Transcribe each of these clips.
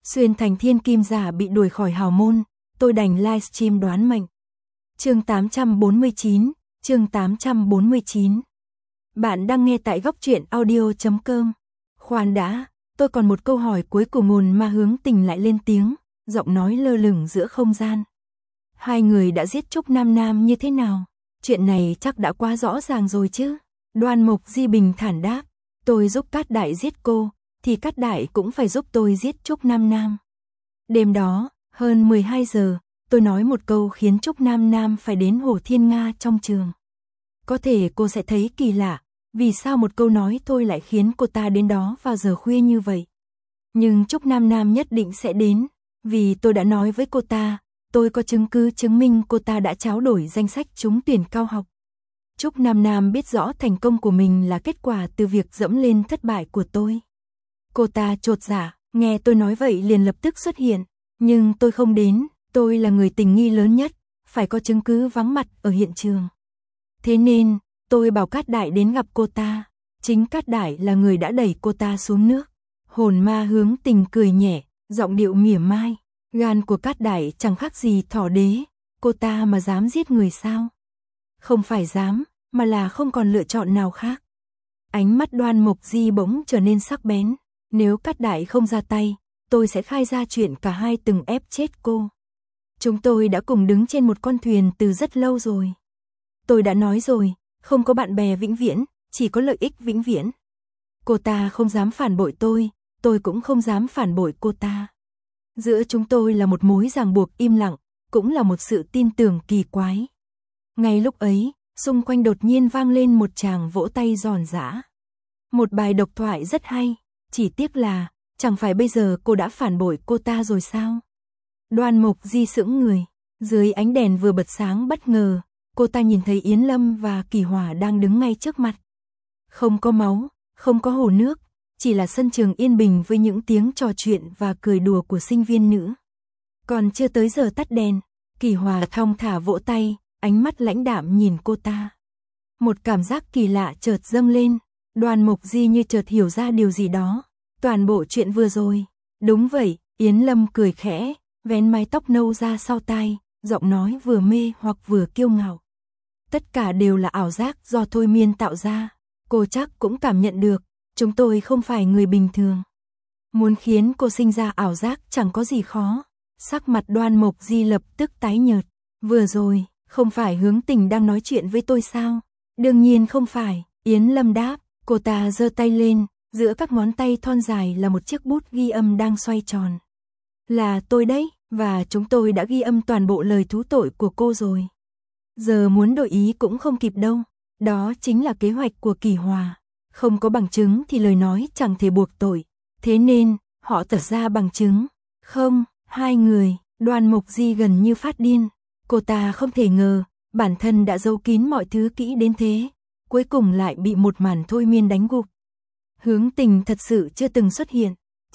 Xuyên thành thiên kim giả bị đuổi khỏi hào môn, tôi đành livestream đoán mệnh. Chương 849, chương 849. Bạn đang nghe tại góc truyện audio.com. Khoan đã, tôi còn một câu hỏi cuối cùng. Hồn ma hướng tình lại lên tiếng, giọng nói lơ lửng giữa không gian. Hai người đã giết Trúc Nam Nam như thế nào? Chuyện này chắc đã quá rõ ràng rồi chứ? Đoan Mục Di bình thản đáp, tôi giúp Cát Đại giết cô, thì Cát Đại cũng phải giúp tôi giết Trúc Nam Nam. Đêm đó, hơn 12 giờ, tôi nói một câu khiến Trúc Nam Nam phải đến Hồ Thiên Nga trong trường. Có thể cô sẽ thấy kỳ lạ, vì sao một câu nói thôi lại khiến cô ta đến đó vào giờ khuya như vậy. Nhưng Trúc Nam Nam nhất định sẽ đến, vì tôi đã nói với cô ta, tôi có chứng cứ chứng minh cô ta đã tráo đổi danh sách trúng tuyển cao học. Trúc Nam Nam biết rõ thành công của mình là kết quả từ việc dẫm lên thất bại của tôi. Cô ta chột dạ, nghe tôi nói vậy liền lập tức xuất hiện, nhưng tôi không đến, tôi là người tình nghi lớn nhất, phải có chứng cứ vắng mặt ở hiện trường. Thế nên, tôi bảo Cát Đại đến gặp cô ta, chính Cát Đại là người đã đẩy cô ta xuống nước. Hồn ma hướng tình cười nhẹ, giọng điệu mỉa mai, gan của Cát Đại chẳng khác gì thỏ đế, cô ta mà dám giết người sao? Không phải dám, mà là không còn lựa chọn nào khác. Ánh mắt Đoan Mục Di bỗng trở nên sắc bén, nếu Cát Đại không ra tay, tôi sẽ khai ra chuyện cả hai từng ép chết cô. Chúng tôi đã cùng đứng trên một con thuyền từ rất lâu rồi. Tôi đã nói rồi, không có bạn bè vĩnh viễn, chỉ có lợi ích vĩnh viễn. Cô ta không dám phản bội tôi cũng không dám phản bội cô ta. Giữa chúng tôi là một mối ràng buộc im lặng, cũng là một sự tin tưởng kỳ quái. Ngay lúc ấy, xung quanh đột nhiên vang lên một tràng vỗ tay giòn giã. Một bài độc thoại rất hay, chỉ tiếc là, chẳng phải bây giờ cô đã phản bội cô ta rồi sao? Đoan Mục Di sững người, dưới ánh đèn vừa bật sáng bất ngờ, cô ta nhìn thấy Yến Lâm và Kỳ Hòa đang đứng ngay trước mặt. Không có máu, không có hồ nước, chỉ là sân trường yên bình với những tiếng trò chuyện và cười đùa của sinh viên nữ. Còn chưa tới giờ tắt đèn, Kỳ Hòa thong thả vỗ tay, ánh mắt lãnh đạm nhìn cô ta. Một cảm giác kỳ lạ chợt dâng lên, Đoan Mục Di như chợt hiểu ra điều gì đó. Toàn bộ chuyện vừa rồi. Đúng vậy, Yến Lâm cười khẽ, vén mái tóc nâu ra sau tai, giọng nói vừa mê hoặc vừa kiêu ngạo. Tất cả đều là ảo giác do thôi miên tạo ra. Cô chắc cũng cảm nhận được, chúng tôi không phải người bình thường. Muốn khiến cô sinh ra ảo giác chẳng có gì khó. Sắc mặt Đoan Mục Di lập tức tái nhợt. Vừa rồi, không phải hướng tình đang nói chuyện với tôi sao? Đương nhiên không phải, Yến Lâm đáp. Cô ta giơ tay lên, giữa các ngón tay thon dài là một chiếc bút ghi âm đang xoay tròn. Là tôi đấy, và chúng tôi đã ghi âm toàn bộ lời thú tội của cô rồi. Giờ muốn đổi ý cũng không kịp đâu, đó chính là kế hoạch của Kỳ Hòa. Không có bằng chứng thì lời nói chẳng thể buộc tội, thế nên, họ tỏ ra bằng chứng. Không, hai người, Đoan Mục Di gần như phát điên. Cô ta không thể ngờ, bản thân đã giấu kín mọi thứ kỹ đến thế, cuối cùng lại bị một màn thôi miên đánh gục. Hướng tình thật sự chưa từng xuất hiện.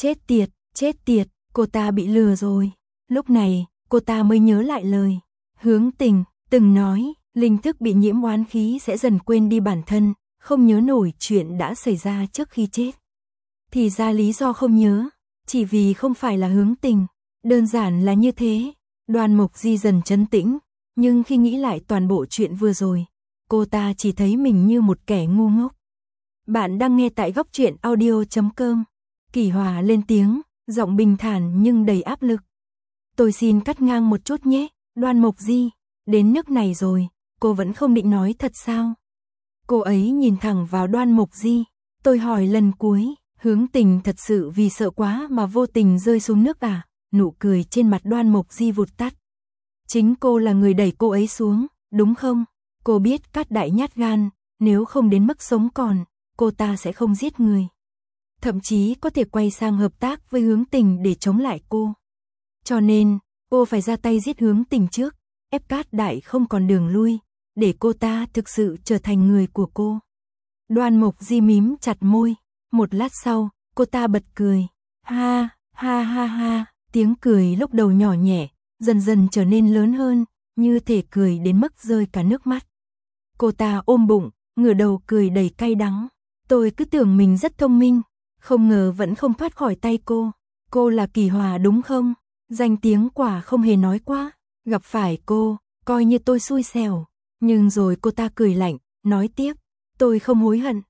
Chết tiệt, cô ta bị lừa rồi. Lúc này, cô ta mới nhớ lại lời Hướng tình từng nói, linh thức bị nhiễm oán khí sẽ dần quên đi bản thân, không nhớ nổi chuyện đã xảy ra trước khi chết. Thì ra lý do không nhớ, chỉ vì không phải là Hướng tình. Đơn giản là như thế. Đoan Mục Di dần trấn tĩnh, nhưng khi nghĩ lại toàn bộ chuyện vừa rồi, cô ta chỉ thấy mình như một kẻ ngu ngốc. Bạn đang nghe tại góc truyện audio.com. Kỳ Hòa lên tiếng, giọng bình thản nhưng đầy áp lực. Tôi xin cắt ngang một chút nhé, Đoan Mục Di, đến nước này rồi, cô vẫn không định nói thật sao? Cô ấy nhìn thẳng vào Đoan Mục Di, tôi hỏi lần cuối, Hướng tình thật sự vì sợ quá mà vô tình rơi xuống nước à? Nụ cười trên mặt Đoan Mục Di vụt tắt. Chính cô là người đẩy cô ấy xuống, đúng không? Cô biết Cát Đại nhát gan, nếu không đến mức sống còn, cô ta sẽ không giết người. Thậm chí có thể quay sang hợp tác với Hướng tình để chống lại cô. Cho nên, cô phải ra tay giết Hướng tình trước, ép Cát Đại không còn đường lui, để cô ta thực sự trở thành người của cô. Đoan Mục Di mím chặt môi, một lát sau, cô ta bật cười. Ha, ha ha ha, tiếng cười lúc đầu nhỏ nhẹ, dần dần trở nên lớn hơn, như thể cười đến mức rơi cả nước mắt. Cô ta ôm bụng, ngửa đầu cười đầy cay đắng. Tôi cứ tưởng mình rất thông minh, không ngờ vẫn không thoát khỏi tay cô. Cô là Kỳ Hòa đúng không? Danh tiếng quả không hề nói quá. Gặp phải cô, coi như tôi xui xẻo. Nhưng rồi cô ta cười lạnh, nói tiếp. Tôi không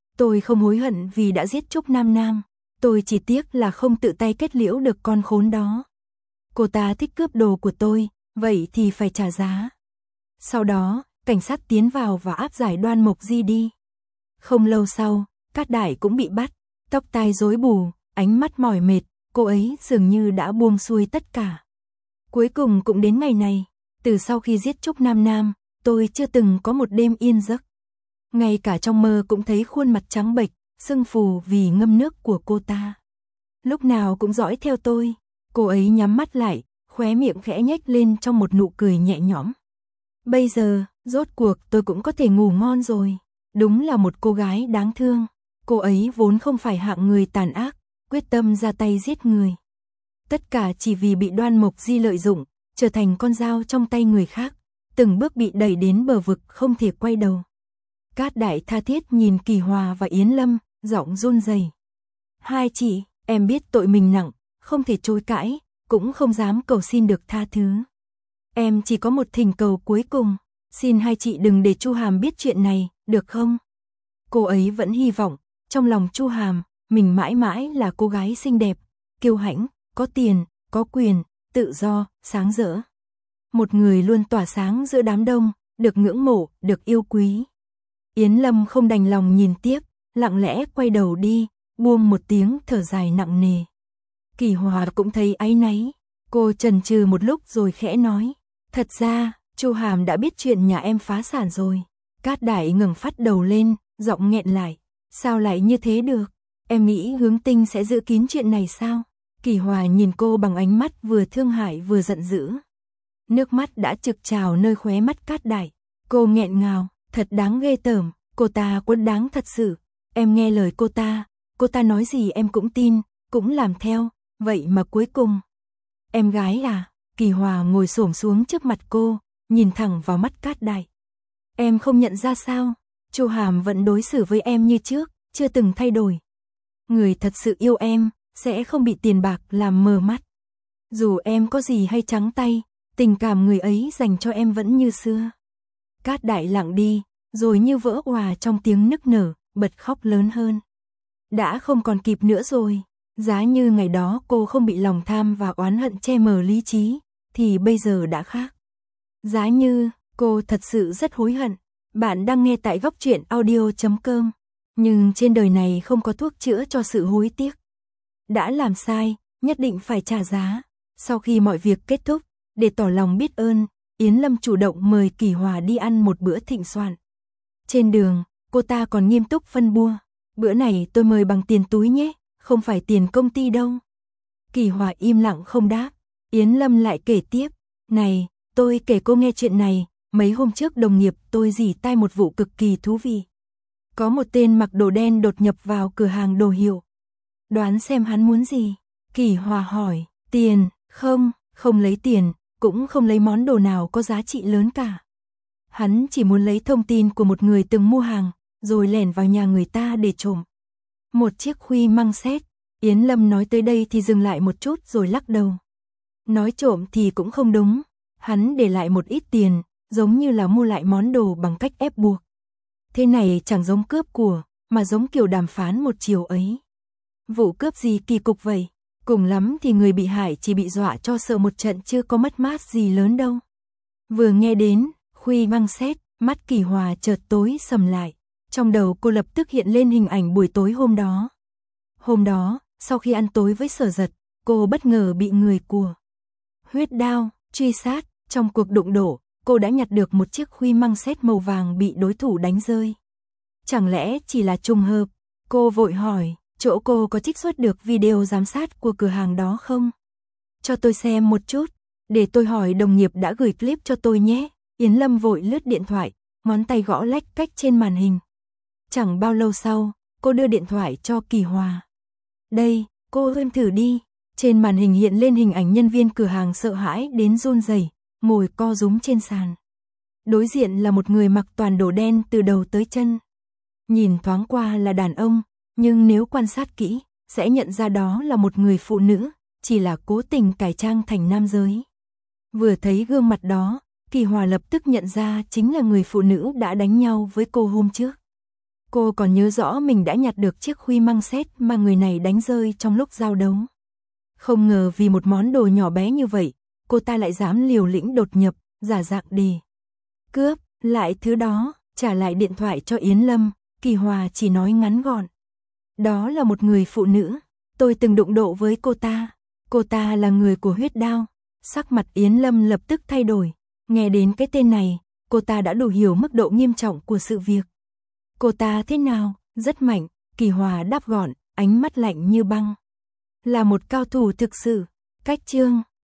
hối hận vì đã giết Trúc Nam Nam. Tôi chỉ tiếc là không tự tay kết liễu được con khốn đó. Cô ta thích cướp đồ của tôi, vậy thì phải trả giá. Sau đó, cảnh sát tiến vào và áp giải Đoan Mộc Di đi. Không lâu sau, Cát Đại cũng bị bắt, tóc tai rối bù, ánh mắt mỏi mệt, cô ấy dường như đã buông xuôi tất cả. Cuối cùng cũng đến ngày này, từ sau khi giết Trúc Nam Nam, tôi chưa từng có một đêm yên giấc. Ngay cả trong mơ cũng thấy khuôn mặt trắng bệch, sưng phù vì ngâm nước của cô ta. Lúc nào cũng dõi theo tôi, cô ấy nhắm mắt lại, khóe miệng khẽ nhếch lên trong một nụ cười nhẹ nhõm. Bây giờ, rốt cuộc tôi cũng có thể ngủ ngon rồi. Đúng là một cô gái đáng thương. Cô ấy vốn không phải hạng người tàn ác, quyết tâm ra tay giết người. Tất cả chỉ vì bị Đoan Mộc Di lợi dụng, trở thành con dao trong tay người khác, từng bước bị đẩy đến bờ vực không thể quay đầu. Cát Đại tha thiết nhìn Kỳ Hòa và Yến Lâm, giọng run rẩy. Hai chị, em biết tội mình nặng, không thể chối cãi, cũng không dám cầu xin được tha thứ. Em chỉ có một thỉnh cầu cuối cùng, xin hai chị đừng để Chu Hàm biết chuyện này, được không? Cô ấy vẫn hy vọng, trong lòng Chu Hàm, mình mãi mãi là cô gái xinh đẹp, kiêu hãnh, có tiền, có quyền, tự do, sáng rỡ. Một người luôn tỏa sáng giữa đám đông, được ngưỡng mộ, được yêu quý. Yến Lâm không đành lòng nhìn tiếp, lặng lẽ quay đầu đi, buông một tiếng thở dài nặng nề. Kỳ Hòa cũng thấy áy náy, cô chần chừ một lúc rồi khẽ nói, thật ra, Chu Hàm đã biết chuyện nhà em phá sản rồi. Cát Đại ngẩng phát đầu lên, giọng nghẹn lại, sao lại như thế được? Em nghĩ Hướng Tinh sẽ giữ kín chuyện này sao? Kỳ Hòa nhìn cô bằng ánh mắt vừa thương hại vừa giận dữ. Nước mắt đã trực trào nơi khóe mắt Cát Đại. Cô nghẹn ngào, thật đáng ghê tởm, cô ta quá đáng thật sự. Em nghe lời cô ta nói gì em cũng tin, cũng làm theo, vậy mà cuối cùng. Em gái à? Kỳ Hòa ngồi xổm xuống trước mặt cô, nhìn thẳng vào mắt Cát Đại. Em không nhận ra sao? Chu Hàm vẫn đối xử với em như trước, chưa từng thay đổi. Người thật sự yêu em, sẽ không bị tiền bạc làm mờ mắt. Dù em có gì hay trắng tay, tình cảm người ấy dành cho em vẫn như xưa. Cát Đại lặng đi, rồi như vỡ òa trong tiếng nức nở, bật khóc lớn hơn. Đã không còn kịp nữa rồi. Giá như ngày đó cô không bị lòng tham và oán hận che mờ lý trí, thì bây giờ đã khác. Giá như cô thật sự rất hối hận. Bạn đang nghe tại Góc Truyện Audio.com. Nhưng trên đời này không có thuốc chữa cho sự hối tiếc. Đã làm sai, nhất định phải trả giá. Sau khi mọi việc kết thúc, để tỏ lòng biết ơn, Yến Lâm chủ động mời Kỳ Hòa đi ăn một bữa thịnh soạn. Trên đường, cô ta còn nghiêm túc phân bua. Bữa này tôi mời bằng tiền túi nhé, không phải tiền công ty đâu. Kỳ Hòa im lặng không đáp. Yến Lâm lại kể tiếp. Này, tôi kể cô nghe chuyện này. Mấy hôm trước đồng nghiệp tôi rỉ tai một vụ cực kỳ thú vị. Có một tên mặc đồ đen đột nhập vào cửa hàng đồ hiệu. Đoán xem hắn muốn gì? Kỳ Hòa hỏi. Tiền, không lấy tiền, cũng không lấy món đồ nào có giá trị lớn cả. Hắn chỉ muốn lấy thông tin của một người từng mua hàng, rồi lẻn vào nhà người ta để trộm. Một chiếc khuy măng sét. Yến Lâm nói tới đây thì dừng lại một chút rồi lắc đầu. Nói trộm thì cũng không đúng. Hắn để lại một ít tiền, giống như là mua lại món đồ bằng cách ép buộc. Thế này chẳng giống cướp của, mà giống kiểu đàm phán một chiều ấy. Vụ cướp gì kỳ cục vậy? Cùng lắm thì người bị hại chỉ bị dọa cho sợ một trận chứ có mất mát gì lớn đâu. Vừa nghe đến khuy măng sét, mắt Kỳ Hòa chợt tối sầm lại. Trong đầu cô lập tức hiện lên hình ảnh buổi tối hôm đó. Hôm đó, sau khi ăn tối với Sở Giật, cô bất ngờ bị người của Huyết Đao truy sát. Trong cuộc đụng độ, cô đã nhặt được một chiếc khuy măng sét màu vàng bị đối thủ đánh rơi. Chẳng lẽ chỉ là trùng hợp? Cô vội hỏi, chỗ cô có trích xuất được video giám sát của cửa hàng đó không? Cho tôi xem một chút, để tôi hỏi đồng nghiệp đã gửi clip cho tôi nhé. Yến Lâm vội lướt điện thoại, ngón tay gõ lách cách trên màn hình. Chẳng bao lâu sau, cô đưa điện thoại cho Kỳ Hòa. Đây, cô xem thử đi. Trên màn hình hiện lên hình ảnh nhân viên cửa hàng sợ hãi đến run rẩy, ngồi co rúm trên sàn. Đối diện là một người mặc toàn đồ đen từ đầu tới chân. Nhìn thoáng qua là đàn ông, nhưng nếu quan sát kỹ, sẽ nhận ra đó là một người phụ nữ, chỉ là cố tình cải trang thành nam giới. Vừa thấy gương mặt đó, Kỳ Hòa lập tức nhận ra chính là người phụ nữ đã đánh nhau với cô hôm trước. Cô còn nhớ rõ mình đã nhặt được chiếc huy măng sét mà người này đánh rơi trong lúc giao đấu. Không ngờ vì một món đồ nhỏ bé như vậy, cô ta lại dám liều lĩnh đột nhập, giả dạng để cướp lại thứ đó, trả lại điện thoại cho Yến Lâm. Kỳ Hòa chỉ nói ngắn gọn. Đó là một người phụ nữ, tôi từng đụng độ với cô ta là người của Huyết Đao. Sắc mặt Yến Lâm lập tức thay đổi, nghe đến cái tên này, cô ta đã đủ hiểu mức độ nghiêm trọng của sự việc. Cô ta thế nào? Rất mạnh, Kỳ Hòa đáp gọn, ánh mắt lạnh như băng. Là một cao thủ thực sự. Cách chương